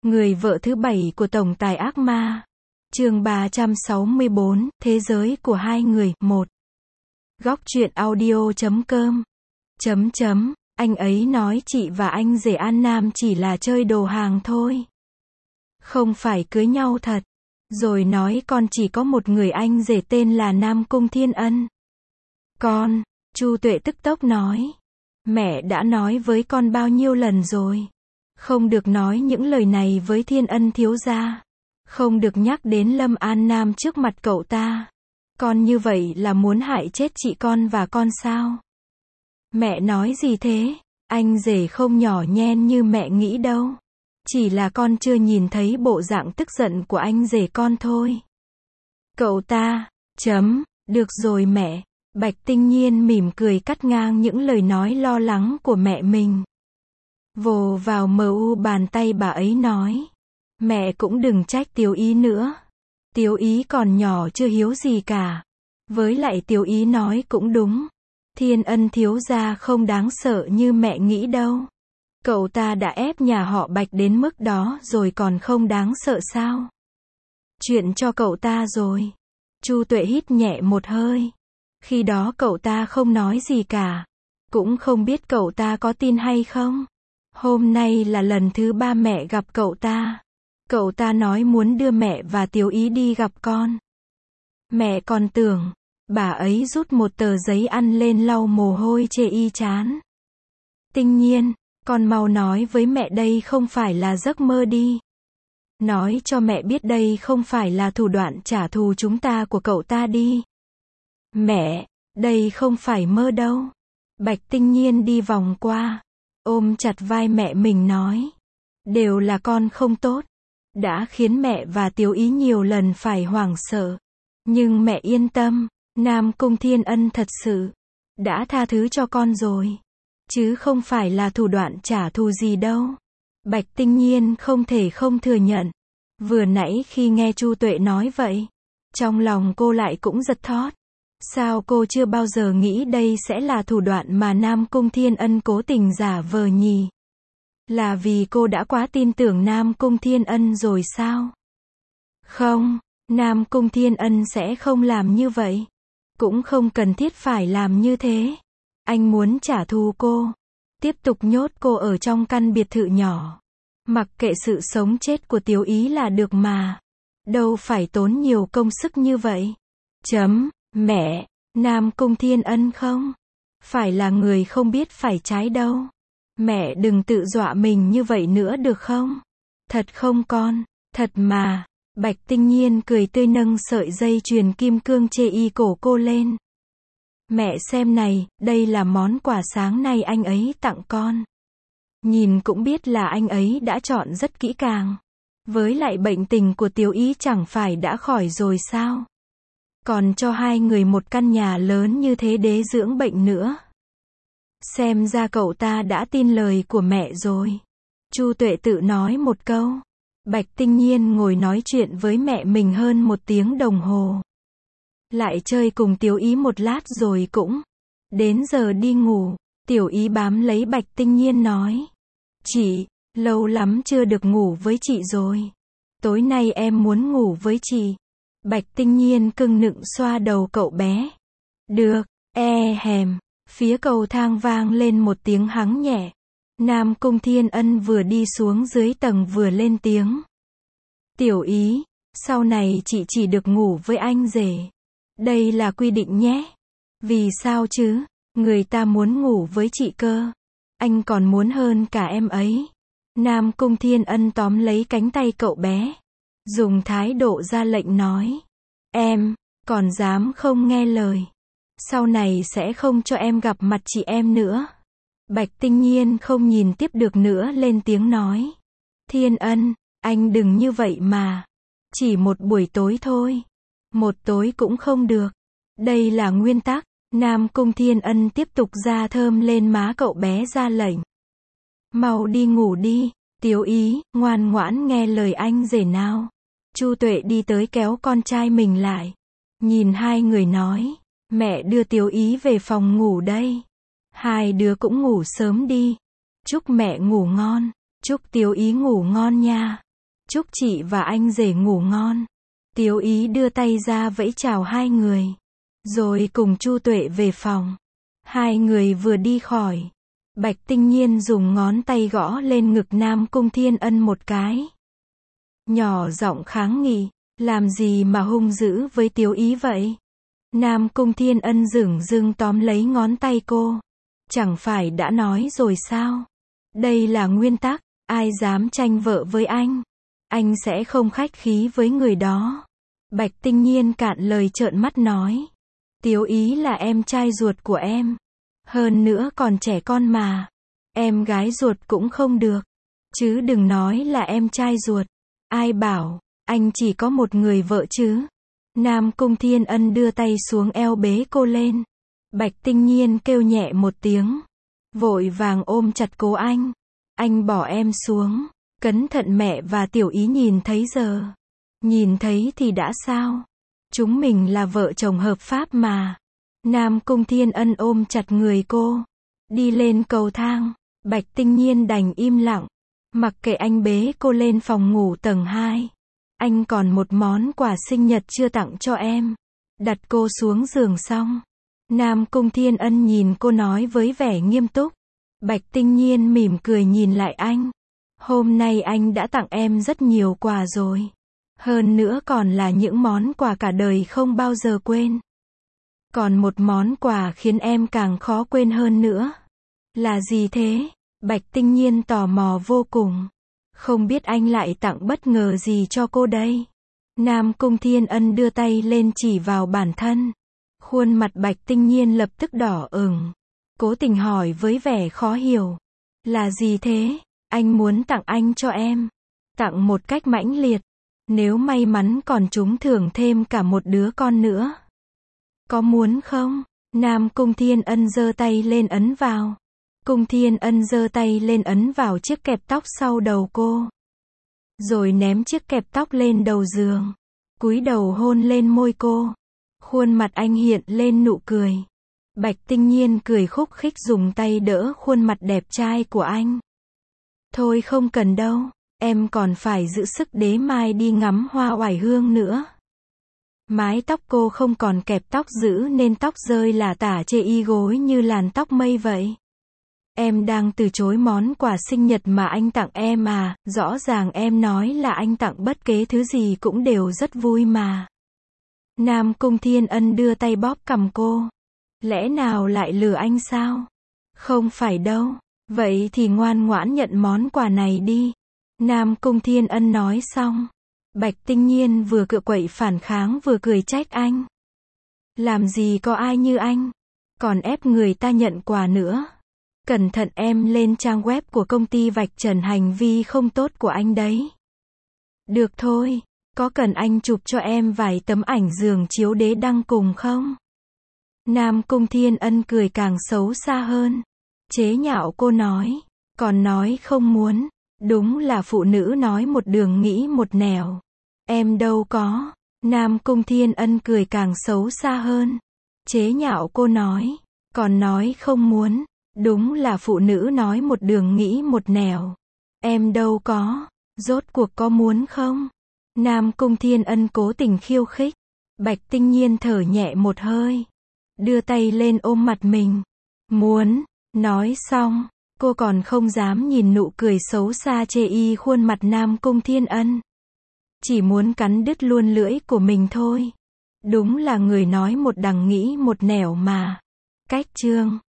Người vợ thứ 7 của tổng tài ác ma. Chương 364, Thế giới của hai người, 1. Góc truyện audio.com. Anh ấy nói chị và anh rể An Nam chỉ là chơi đồ hàng thôi. Không phải cưới nhau thật. Rồi nói con chỉ có một người anh rể tên là Nam Cung Thiên Ân. Con, Chu Tuệ tức tốc nói. Mẹ đã nói với con bao nhiêu lần rồi. Không được nói những lời này với Thiên Ân thiếu gia. Không được nhắc đến Lâm An Nam trước mặt cậu ta. Con như vậy là muốn hại chết chị con và con sao? Mẹ nói gì thế? Anh rể không nhỏ nhen như mẹ nghĩ đâu. Chỉ là con chưa nhìn thấy bộ dạng tức giận của anh rể con thôi. Cậu ta, được rồi mẹ. Bạch Tinh Nhiên mỉm cười cắt ngang những lời nói lo lắng của mẹ mình. Vồ vào mu bàn tay bà ấy nói. Mẹ cũng đừng trách Tiểu Ý nữa. Tiểu Ý còn nhỏ chưa hiếu gì cả. Với lại Tiểu Ý nói cũng đúng. Thiên Ân thiếu gia không đáng sợ như mẹ nghĩ đâu. Cậu ta đã ép nhà họ Bạch đến mức đó rồi còn không đáng sợ sao? Chuyện cho cậu ta rồi. Chu Tuệ hít nhẹ một hơi. Khi đó cậu ta không nói gì cả. Cũng không biết cậu ta có tin hay không. Hôm nay là lần thứ 3 mẹ gặp cậu ta. Cậu ta nói muốn đưa mẹ và Tiểu Ý đi gặp con. Mẹ còn tưởng, bà ấy rút một tờ giấy ăn lên lau mồ hôi chê y chán. Tinh Nhiên, con mau nói với mẹ đây không phải là giấc mơ đi. Nói cho mẹ biết đây không phải là thủ đoạn trả thù chúng ta của cậu ta đi. Mẹ, đây không phải mơ đâu. Bạch Tinh Nhiên đi vòng qua, ôm chặt vai mẹ mình nói. Đều là con không tốt. Đã khiến mẹ và Tiểu Ý nhiều lần phải hoảng sợ. Nhưng mẹ yên tâm, Nam Cung Thiên Ân thật sự đã tha thứ cho con rồi. Chứ không phải là thủ đoạn trả thù gì đâu. Bạch Tinh Nhiên không thể không thừa nhận. Vừa nãy khi nghe Chu Tuệ nói vậy, trong lòng cô lại cũng giật thót. Sao cô chưa bao giờ nghĩ đây sẽ là thủ đoạn mà Nam Cung Thiên Ân cố tình giả vờ nhỉ? Là vì cô đã quá tin tưởng Nam Cung Thiên Ân rồi sao? Không, Nam Cung Thiên Ân sẽ không làm như vậy. Cũng không cần thiết phải làm như thế. Anh muốn trả thù cô. Tiếp tục nhốt cô ở trong căn biệt thự nhỏ. Mặc kệ sự sống chết của Tiểu Ý là được mà. Đâu phải tốn nhiều công sức như vậy. Mẹ, Nam Cung Thiên Ân không phải là người không biết phải trái đâu. Mẹ đừng tự dọa mình như vậy nữa được không? Thật không con? Thật mà. Bạch Tinh Nhiên cười tươi nâng sợi dây chuyền kim cương chê y cổ cô lên. Mẹ xem này, đây là món quà sáng nay anh ấy tặng con. Nhìn cũng biết là anh ấy đã chọn rất kỹ càng. Với lại bệnh tình của Tiểu Ý chẳng phải đã khỏi rồi sao? Còn cho hai người một căn nhà lớn như thế để dưỡng bệnh nữa. Xem ra cậu ta đã tin lời của mẹ rồi. Chu Tuệ tự nói một câu. Bạch Tinh Nhiên ngồi nói chuyện với mẹ mình hơn 1 tiếng đồng hồ. Lại chơi cùng Tiểu Ý một lát rồi cũng đến giờ đi ngủ. Tiểu Ý bám lấy Bạch Tinh Nhiên nói. Chị, lâu lắm chưa được ngủ với chị rồi. Tối nay em muốn ngủ với chị. Bạch Tinh Nhiên cưng nựng xoa đầu cậu bé. Được, hèm. Phía cầu thang vang lên một tiếng hắng nhẹ. Nam Cung Thiên Ân vừa đi xuống dưới tầng vừa lên tiếng. Tiểu Ý, sau này chị chỉ được ngủ với anh rể. Đây là quy định nhé. Vì sao chứ? Người ta muốn ngủ với chị cơ. Anh còn muốn hơn cả em ấy. Nam Cung Thiên Ân tóm lấy cánh tay cậu bé. Dùng thái độ ra lệnh nói. Em, còn dám không nghe lời. Sau này sẽ không cho em gặp mặt chị em nữa. Bạch Tinh Nhiên không nhìn tiếp được nữa lên tiếng nói. Thiên Ân, anh đừng như vậy mà. Chỉ một buổi tối thôi. Một tối cũng không được. Đây là nguyên tắc. Nam Cung Thiên Ân tiếp tục da thơm lên má cậu bé ra lệnh. Mau đi ngủ đi. Tiểu Ý, ngoan ngoãn nghe lời anh rể nào. Chu Tuệ đi tới kéo con trai mình lại. Nhìn hai người nói. Mẹ đưa Tiểu Ý về phòng ngủ đây. Hai đứa cũng ngủ sớm đi. Chúc mẹ ngủ ngon. Chúc Tiểu Ý ngủ ngon nha. Chúc chị và anh rể ngủ ngon. Tiếu Ý đưa tay ra vẫy chào hai người. Rồi cùng Chu Tuệ về phòng. Hai người vừa đi khỏi. Bạch Tinh Nhiên dùng ngón tay gõ lên ngực Nam Cung Thiên Ân một cái. Nhỏ giọng kháng nghị. Làm gì mà hung dữ với Tiếu Ý vậy? Nam Cung Thiên Ân dửng dưng tóm lấy ngón tay cô. Chẳng phải đã nói rồi sao? Đây là nguyên tắc, ai dám tranh vợ với anh sẽ không khách khí với người đó. Bạch Tinh Nhiên cạn lời trợn mắt nói. Tiếu Ý là em trai ruột của em. Hơn nữa còn trẻ con mà. Em gái ruột cũng không được. Chứ đừng nói là em trai ruột. Ai bảo, anh chỉ có một người vợ chứ. Nam Cung Thiên Ân đưa tay xuống eo bế cô lên. Bạch Tinh Nhiên kêu nhẹ một tiếng. Vội vàng ôm chặt cố anh. Anh bỏ em xuống. Cẩn thận mẹ và Tiểu Ý nhìn thấy giờ. Nhìn thấy thì đã sao? Chúng mình là vợ chồng hợp pháp mà. Nam Cung Thiên Ân ôm chặt người cô. Đi lên cầu thang. Bạch Tinh Nhiên đành im lặng. Mặc kệ anh bế cô lên phòng ngủ tầng 2. Anh còn một món quà sinh nhật chưa tặng cho em. Đặt cô xuống giường xong. Nam Cung Thiên Ân nhìn cô nói với vẻ nghiêm túc. Bạch Tinh Nhiên mỉm cười nhìn lại anh. Hôm nay anh đã tặng em rất nhiều quà rồi. Hơn nữa còn là những món quà cả đời không bao giờ quên. Còn một món quà khiến em càng khó quên hơn nữa. Là gì thế? Bạch Tinh Nhiên tò mò vô cùng. Không biết anh lại tặng bất ngờ gì cho cô đây? Nam Cung Thiên Ân đưa tay lên chỉ vào bản thân. Khuôn mặt Bạch Tinh Nhiên lập tức đỏ ửng. Cố tình hỏi với vẻ khó hiểu. Là gì thế? Anh muốn tặng anh cho em. Tặng một cách mãnh liệt. Nếu may mắn còn trúng thưởng thêm cả một đứa con nữa. Có muốn không? Nam Cung Thiên Ân giơ tay lên ấn vào. Cung Thiên Ân giơ tay lên ấn vào chiếc kẹp tóc sau đầu cô. Rồi ném chiếc kẹp tóc lên đầu giường. Cúi đầu hôn lên môi cô. Khuôn mặt anh hiện lên nụ cười. Bạch Tinh Nhiên cười khúc khích dùng tay đỡ khuôn mặt đẹp trai của anh. Thôi không cần đâu, em còn phải giữ sức để mai đi ngắm hoa oải hương nữa. Mái tóc cô không còn kẹp tóc giữ nên tóc rơi lả tả chê y gối như làn tóc mây vậy. Em đang từ chối món quà sinh nhật mà anh tặng em à, rõ ràng em nói là anh tặng bất kế thứ gì cũng đều rất vui mà. Nam Cung Thiên Ân đưa tay bóp cằm cô. Lẽ nào lại lừa anh sao? Không phải đâu. Vậy thì ngoan ngoãn nhận món quà này đi. Nam Cung Thiên Ân nói xong. Bạch Tinh Nhiên vừa cựa quậy phản kháng vừa cười trách anh. Làm gì có ai như anh. Còn ép người ta nhận quà nữa. Cẩn thận em lên trang web của công ty vạch trần hành vi không tốt của anh đấy. Được thôi. Có cần anh chụp cho em vài tấm ảnh giường chiếu đế đăng cùng không? Nam Cung Thiên Ân cười càng xấu xa hơn. Chế nhạo cô nói. Còn nói không muốn. Đúng là phụ nữ nói một đường nghĩ một nẻo. Em đâu có. Nam Cung Thiên Ân cười càng xấu xa hơn. Chế nhạo cô nói. Còn nói không muốn. Đúng là phụ nữ nói một đường nghĩ một nẻo. Em đâu có. Rốt cuộc có muốn không? Nam Cung Thiên Ân cố tình khiêu khích. Bạch Tinh Nhiên thở nhẹ một hơi. Đưa tay lên ôm mặt mình. Muốn. Nói xong. Cô còn không dám nhìn nụ cười xấu xa chê y khuôn mặt Nam Cung Thiên Ân. Chỉ muốn cắn đứt luôn lưỡi của mình thôi. Đúng là người nói một đằng nghĩ một nẻo mà. Cách chương